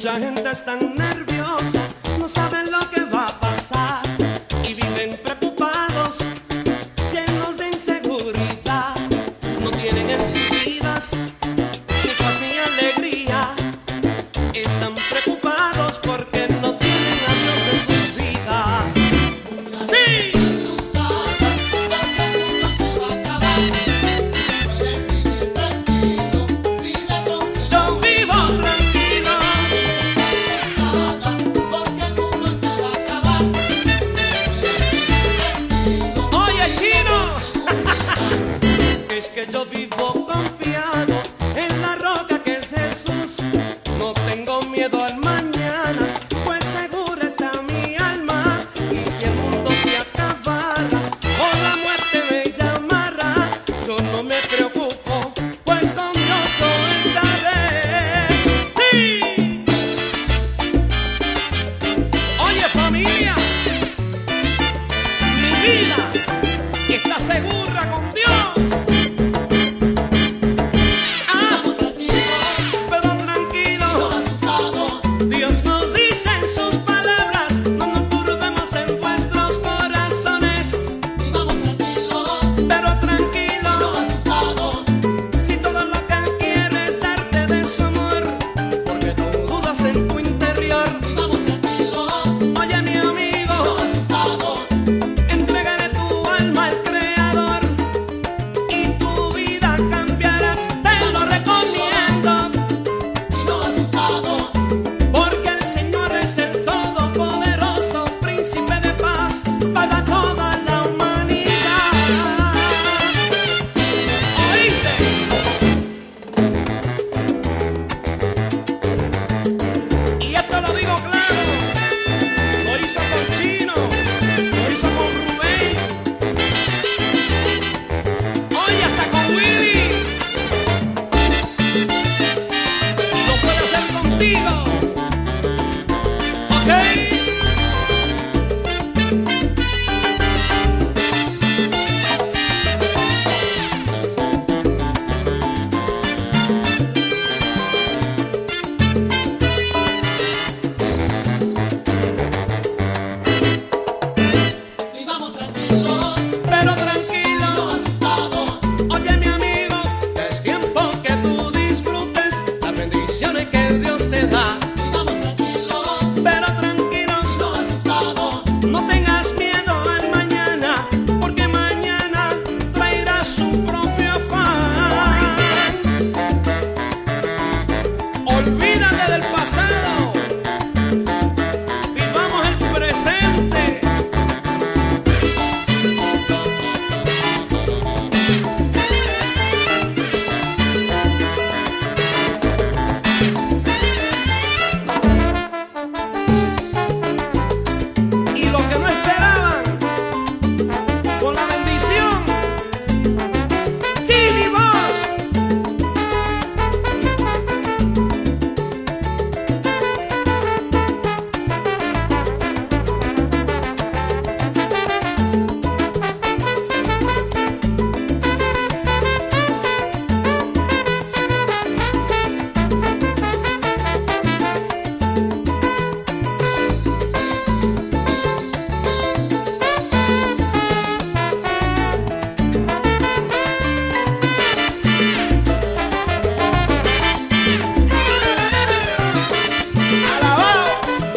Mucha gente está nerviosa, no saben lo que va a pasar y viven preocupados, llenos de inseguridad. No tienen en sus vidas ni paz ni alegría. Están preocupados porque no tienen a Dios en sus vidas. ¡Sí! Sus casas, porque el mundo se va a acabar. Puedes vivir tranquilo, vive con Señor. Yo vivo tranquilo. Nada, porque el mundo se va a acabar. Puedes vivir tranquilo. Oye, chino, es que yo vivo confiado en la roca que es Jesús. No tengo miedo al mañana, pues segura está mi alma. Y si el mundo se acabara o la muerte me llamara, yo no me preocupo, pues con Dios yo estaré. ¡Sí! Oye, familia, mi vida está segura con Dios. Vamos tranquilos, Pero no tranquilo, asustados. Dios nos dice en sus palabras, no nos turbemos en vuestros corazones. Vivamos tranquilos, Pero no tranquilo, asustados. si todo lo que Él quiere es darte de su amor, porque tú dudas en tu interior. Vivamos tranquilos, Oye, mi no amigo, asustados. entrégale tu alma al Creador y tu vida cambiará. Te lo recomiendo, Y no asustados. porque el Señor es el Todopoderoso, Príncipe de paz para toda la humanidad. ¿Oíste? Y esto lo digo claro, lo hizo con Chino, lo hizo con Rubén, oye, hasta con Willy, y lo puede hacer contigo, ¿ok? Vivamos tranquilos, Pero no tranquilo, asustados. oye, mi amigo, es tiempo que tú disfrutes las bendiciones que Dios te da. Vivamos tranquilos, Pero tranquilo, no asustados. no tengas miedo al mañana, porque mañana traerá su propio afán. Olvídate del pasado, vivamos el presente. Y lo que no esperaban, con la bendición, Chili Boss. Alabado.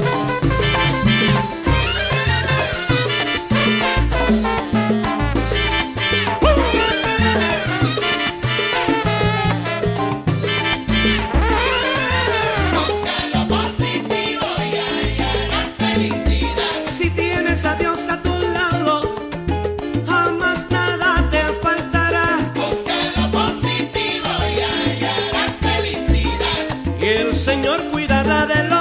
Busca lo positivo y hallarás felicidad. Si tienes a Dios a tu lado, jamás nada te faltará. Busca lo positivo y hallarás felicidad. Y el Señor cuidará de